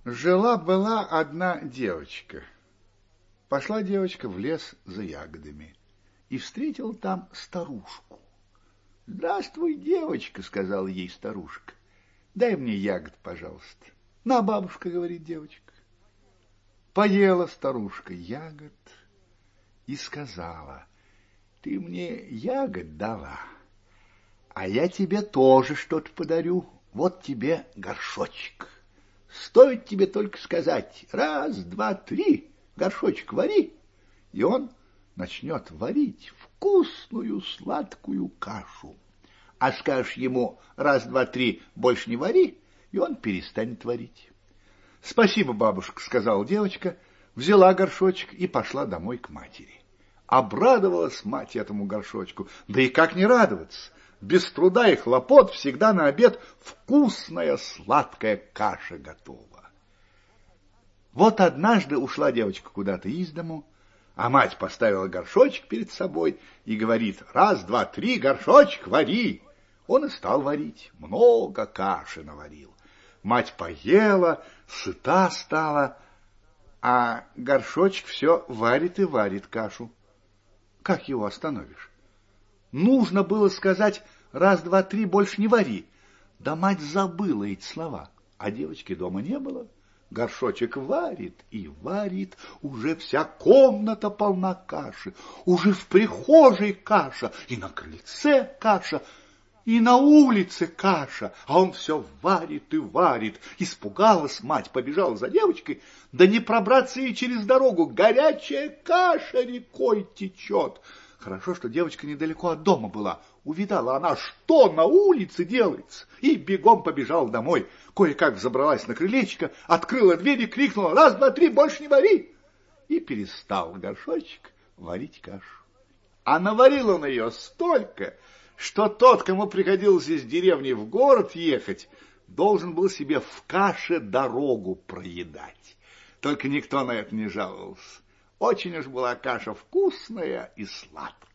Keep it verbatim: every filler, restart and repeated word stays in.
Жила-была одна девочка. Пошла девочка в лес за ягодами и встретила там старушку. «Здравствуй, девочка», — сказала ей старушка. «Дай мне ягод, пожалуйста». «На, бабушка», — говорит девочка. Поела старушка ягод и сказала: «Ты мне ягод дала, а я тебе тоже что-то подарю. Вот тебе горшочек. Стоит тебе только сказать: раз, два, три, горшочек вари, и он начнет варить вкусную сладкую кашу. А скажешь ему: раз, два, три, больше не вари, и он перестанет варить». «Спасибо, бабушка», — сказала девочка, взяла горшочек и пошла домой к матери. Обрадовалась мать этому горшочку, да и как не радоваться? Без труда и хлопот всегда на обед вкусная сладкая каша готова. Вот однажды ушла девочка куда-то из дому, а мать поставила горшочек перед собой и говорит: раз, два, три, горшочек вари. Он и стал варить, много каши наварил. Мать поела, сыта стала, а горшочек все варит и варит кашу. Как его остановишь? Нужно было сказать: раз, два, три, больше не вари. Да мать забыла эти слова, а девочки дома не было. Горшочек варит и варит, уже вся комната полна каши, уже в прихожей каша, и на крыльце каша, и на улице каша, а он все варит и варит. Испугалась мать, побежала за девочкой, да не пробраться ей через дорогу, горячая каша рекой течет. Хорошо, что девочка недалеко от дома была. Увидала она, что на улице делается, и бегом побежала домой. Кое-как взобралась на крылечко, открыла дверь и крикнула: раз, два, три, больше не вари! И перестал горшочек варить кашу. А наварил он ее столько, что тот, кому приходилось из деревни в город ехать, должен был себе в каше дорогу проедать. Только никто на это не жаловался. Очень уж была каша вкусная и сладкая.